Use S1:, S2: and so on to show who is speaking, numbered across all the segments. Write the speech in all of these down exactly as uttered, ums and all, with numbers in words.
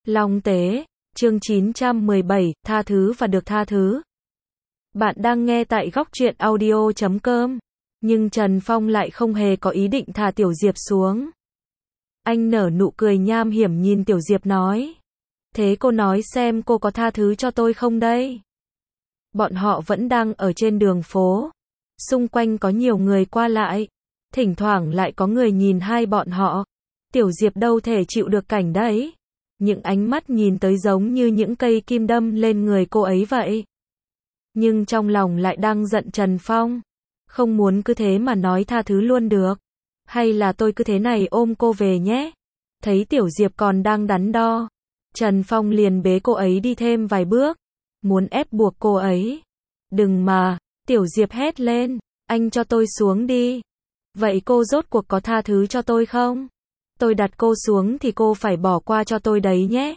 S1: Long Tế, chương chín trăm mười bảy, tha thứ và được tha thứ. Bạn đang nghe tại góc truyện audio chấm com, nhưng Trần Phong lại không hề có ý định thả Tiểu Diệp xuống. Anh nở nụ cười nham hiểm nhìn Tiểu Diệp nói. Thế cô nói xem cô có tha thứ cho tôi không đây? Bọn họ vẫn đang ở trên đường phố. Xung quanh có nhiều người qua lại. Thỉnh thoảng lại có người nhìn hai bọn họ. Tiểu Diệp đâu thể chịu được cảnh đấy. Những ánh mắt nhìn tới giống như những cây kim đâm lên người cô ấy vậy. Nhưng trong lòng lại đang giận Trần Phong. Không muốn cứ thế mà nói tha thứ luôn được. Hay là tôi cứ thế này ôm cô về nhé. Thấy Tiểu Diệp còn đang đắn đo. Trần Phong liền bế cô ấy đi thêm vài bước. Muốn ép buộc cô ấy. Đừng mà, Tiểu Diệp hét lên. Anh cho tôi xuống đi. Vậy cô rốt cuộc có tha thứ cho tôi không? Tôi đặt cô xuống thì cô phải bỏ qua cho tôi đấy nhé.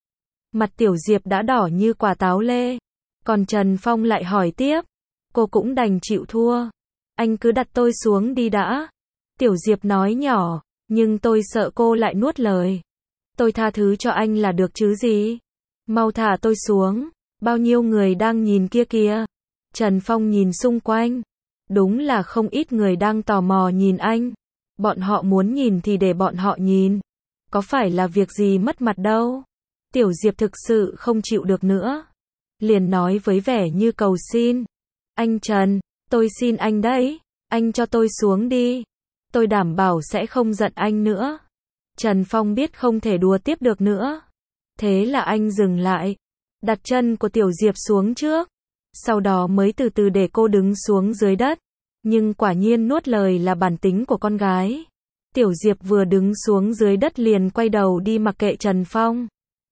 S1: Mặt Tiểu Diệp đã đỏ như quả táo lê. Còn Trần Phong lại hỏi tiếp. Cô cũng đành chịu thua. Anh cứ đặt tôi xuống đi đã. Tiểu Diệp nói nhỏ, nhưng tôi sợ cô lại nuốt lời. Tôi tha thứ cho anh là được chứ gì. Mau thả tôi xuống. Bao nhiêu người đang nhìn kia kìa. Trần Phong nhìn xung quanh. Đúng là không ít người đang tò mò nhìn anh. Bọn họ muốn nhìn thì để bọn họ nhìn. Có phải là việc gì mất mặt đâu. Tiểu Diệp thực sự không chịu được nữa. Liền nói với vẻ như cầu xin. Anh Trần, tôi xin anh đấy. Anh cho tôi xuống đi. Tôi đảm bảo sẽ không giận anh nữa. Trần Phong biết không thể đùa tiếp được nữa. Thế là anh dừng lại. Đặt chân của Tiểu Diệp xuống trước. Sau đó mới từ từ để cô đứng xuống dưới đất. Nhưng quả nhiên nuốt lời là bản tính của con gái. Tiểu Diệp vừa đứng xuống dưới đất liền quay đầu đi mặc kệ Trần Phong.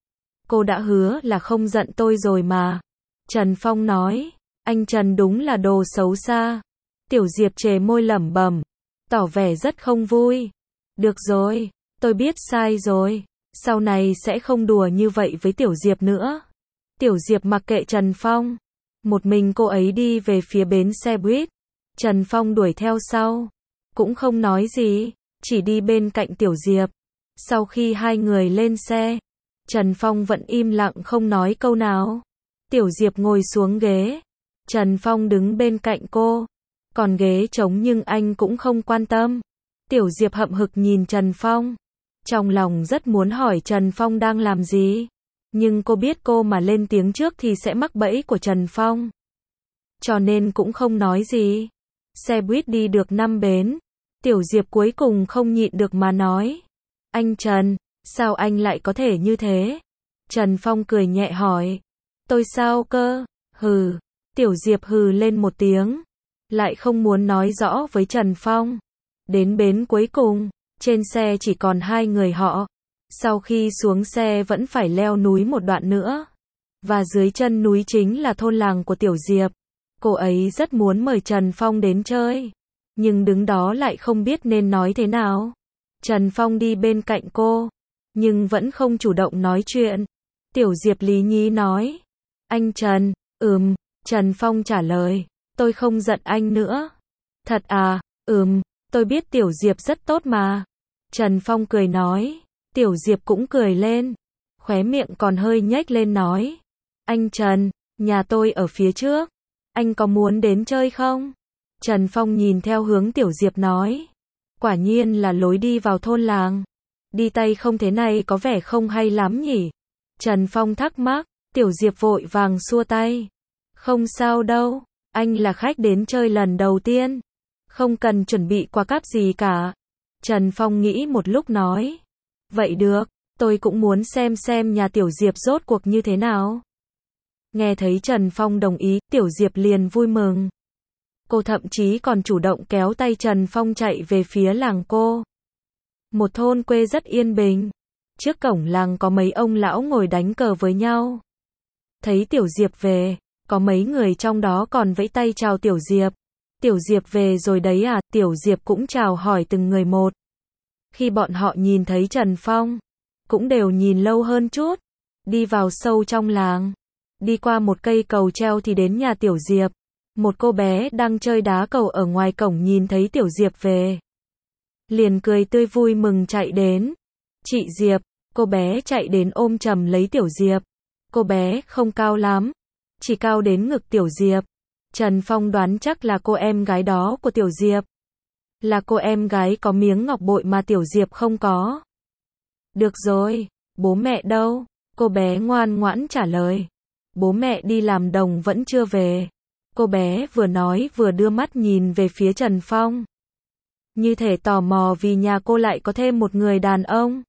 S1: Cô đã hứa là không giận tôi rồi mà. Trần Phong nói. Anh Trần đúng là đồ xấu xa. Tiểu Diệp trề môi lẩm bẩm. Tỏ vẻ rất không vui. Được rồi, tôi biết sai rồi. Sau này sẽ không đùa như vậy với Tiểu Diệp nữa. Tiểu Diệp mặc kệ Trần Phong. Một mình cô ấy đi về phía bến xe buýt. Trần Phong đuổi theo sau. Cũng không nói gì. Chỉ đi bên cạnh Tiểu Diệp. Sau khi hai người lên xe. Trần Phong vẫn im lặng không nói câu nào. Tiểu Diệp ngồi xuống ghế. Trần Phong đứng bên cạnh cô. Còn ghế trống nhưng anh cũng không quan tâm. Tiểu Diệp hậm hực nhìn Trần Phong. Trong lòng rất muốn hỏi Trần Phong đang làm gì. Nhưng cô biết cô mà lên tiếng trước thì sẽ mắc bẫy của Trần Phong. Cho nên cũng không nói gì. Xe buýt đi được năm bến. Tiểu Diệp cuối cùng không nhịn được mà nói. Anh Trần, sao anh lại có thể như thế? Trần Phong cười nhẹ hỏi. Tôi sao cơ? Hừ. Tiểu Diệp hừ lên một tiếng. Lại không muốn nói rõ với Trần Phong. Đến bến cuối cùng, trên xe chỉ còn hai người họ. Sau khi xuống xe vẫn phải leo núi một đoạn nữa. Và dưới chân núi chính là thôn làng của Tiểu Diệp. Cô ấy rất muốn mời Trần Phong đến chơi. Nhưng đứng đó lại không biết nên nói thế nào. Trần Phong đi bên cạnh cô. Nhưng vẫn không chủ động nói chuyện. Tiểu Diệp lý nhí nói. Anh Trần, ừm. Trần Phong trả lời. Tôi không giận anh nữa. Thật à, ừm. Tôi biết Tiểu Diệp rất tốt mà. Trần Phong cười nói. Tiểu Diệp cũng cười lên. Khóe miệng còn hơi nhếch lên nói. Anh Trần, nhà tôi ở phía trước. Anh có muốn đến chơi không? Trần Phong nhìn theo hướng Tiểu Diệp nói. Quả nhiên là lối đi vào thôn làng. Đi tay không thế này có vẻ không hay lắm nhỉ? Trần Phong thắc mắc. Tiểu Diệp vội vàng xua tay. Không sao đâu. Anh là khách đến chơi lần đầu tiên. Không cần chuẩn bị quà cáp gì cả. Trần Phong nghĩ một lúc nói. Vậy được, tôi cũng muốn xem xem nhà Tiểu Diệp rốt cuộc như thế nào. Nghe thấy Trần Phong đồng ý, Tiểu Diệp liền vui mừng. Cô thậm chí còn chủ động kéo tay Trần Phong chạy về phía làng cô. Một thôn quê rất yên bình. Trước cổng làng có mấy ông lão ngồi đánh cờ với nhau. Thấy Tiểu Diệp về, có mấy người trong đó còn vẫy tay chào Tiểu Diệp. Tiểu Diệp về rồi đấy à? Tiểu Diệp cũng chào hỏi từng người một. Khi bọn họ nhìn thấy Trần Phong, cũng đều nhìn lâu hơn chút. Đi vào sâu trong làng. Đi qua một cây cầu treo thì đến nhà Tiểu Diệp. Một cô bé đang chơi đá cầu ở ngoài cổng nhìn thấy Tiểu Diệp về. Liền cười tươi vui mừng chạy đến. Chị Diệp, Cô bé chạy đến ôm chầm lấy Tiểu Diệp. Cô bé không cao lắm, chỉ cao đến ngực Tiểu Diệp. Trần Phong đoán chắc là cô em gái đó của Tiểu Diệp. Là cô em gái có miếng ngọc bội mà Tiểu Diệp không có. Được rồi, bố mẹ đâu? Cô bé ngoan ngoãn trả lời. Bố mẹ đi làm đồng vẫn chưa về. Cô bé vừa nói vừa đưa mắt nhìn về phía Trần Phong. Như thể tò mò vì nhà cô lại có thêm một người đàn ông.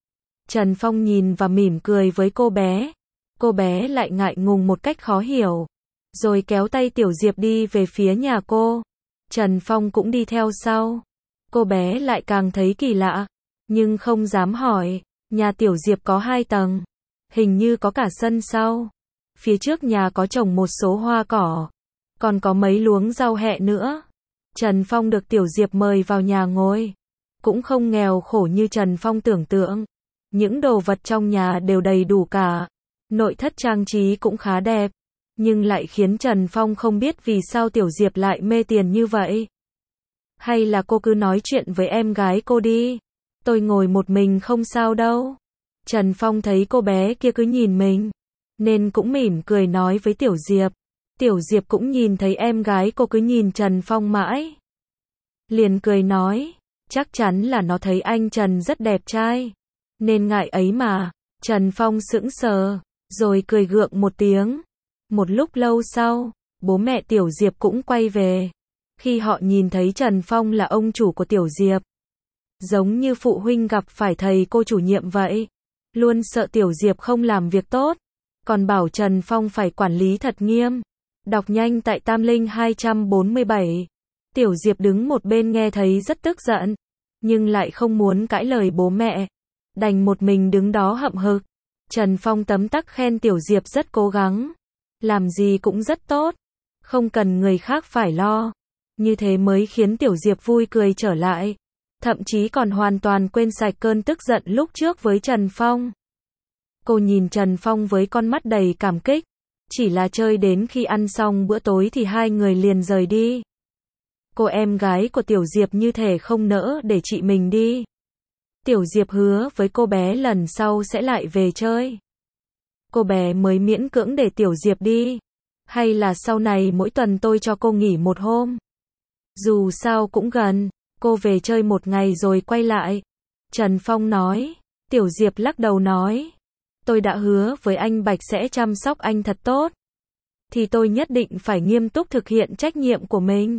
S1: Trần Phong nhìn và mỉm cười với cô bé. Cô bé lại ngại ngùng một cách khó hiểu. Rồi kéo tay Tiểu Diệp đi về phía nhà cô. Trần Phong cũng đi theo sau. Cô bé lại càng thấy kỳ lạ, nhưng không dám hỏi. Nhà Tiểu Diệp có hai tầng. Hình như có cả sân sau. Phía trước nhà có trồng một số hoa cỏ. Còn có mấy luống rau hẹ nữa. Trần Phong được Tiểu Diệp mời vào nhà ngồi. Cũng không nghèo khổ như Trần Phong tưởng tượng. Những đồ vật trong nhà đều đầy đủ cả. Nội thất trang trí cũng khá đẹp. Nhưng lại khiến Trần Phong không biết vì sao Tiểu Diệp lại mê tiền như vậy. Hay là cô cứ nói chuyện với em gái cô đi. Tôi ngồi một mình không sao đâu. Trần Phong thấy cô bé kia cứ nhìn mình, nên cũng mỉm cười nói với Tiểu Diệp. Tiểu Diệp cũng nhìn thấy em gái cô cứ nhìn Trần Phong mãi. Liền cười nói, chắc chắn là nó thấy anh Trần rất đẹp trai. Nên ngại ấy mà. Trần Phong sững sờ, rồi cười gượng một tiếng. Một lúc lâu sau, bố mẹ Tiểu Diệp cũng quay về. Khi họ nhìn thấy Trần Phong là ông chủ của Tiểu Diệp, giống như phụ huynh gặp phải thầy cô chủ nhiệm vậy. Luôn sợ Tiểu Diệp không làm việc tốt, còn bảo Trần Phong phải quản lý thật nghiêm. Đọc nhanh tại Tam Linh hai trăm bốn mươi bảy. Tiểu Diệp đứng một bên nghe thấy rất tức giận, nhưng lại không muốn cãi lời bố mẹ. Đành một mình đứng đó hậm hực. Trần Phong tấm tắc khen Tiểu Diệp rất cố gắng. Làm gì cũng rất tốt. Không cần người khác phải lo. Như thế mới khiến Tiểu Diệp vui cười trở lại. Thậm chí còn hoàn toàn quên sạch cơn tức giận lúc trước với Trần Phong. Cô nhìn Trần Phong với con mắt đầy cảm kích. Chỉ là chơi đến khi ăn xong bữa tối thì hai người liền rời đi. Cô em gái của Tiểu Diệp như thể không nỡ để chị mình đi. Tiểu Diệp hứa với cô bé lần sau sẽ lại về chơi. Cô bé mới miễn cưỡng để Tiểu Diệp đi. Hay là sau này mỗi tuần tôi cho cô nghỉ một hôm. Dù sao cũng gần, cô về chơi một ngày rồi quay lại. Trần Phong nói. Tiểu Diệp lắc đầu nói. Tôi đã hứa với anh Bạch sẽ chăm sóc anh thật tốt. Thì tôi nhất định phải nghiêm túc thực hiện trách nhiệm của mình.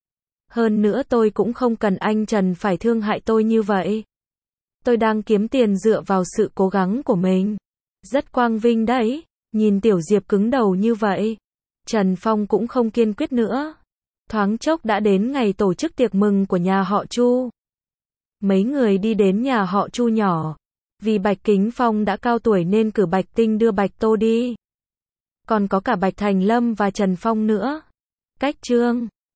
S1: Hơn nữa tôi cũng không cần anh Trần phải thương hại tôi như vậy. Tôi đang kiếm tiền dựa vào sự cố gắng của mình. Rất quang vinh đấy. Nhìn Tiểu Diệp cứng đầu như vậy, Trần Phong cũng không kiên quyết nữa. Thoáng chốc đã đến ngày tổ chức tiệc mừng của nhà họ Chu. Mấy người đi đến nhà họ Chu nhỏ. Vì Bạch Kính Phong đã cao tuổi nên cử Bạch Tinh đưa Bạch Tô đi. Còn có cả Bạch Thành Lâm và Trần Phong nữa. Cách Trương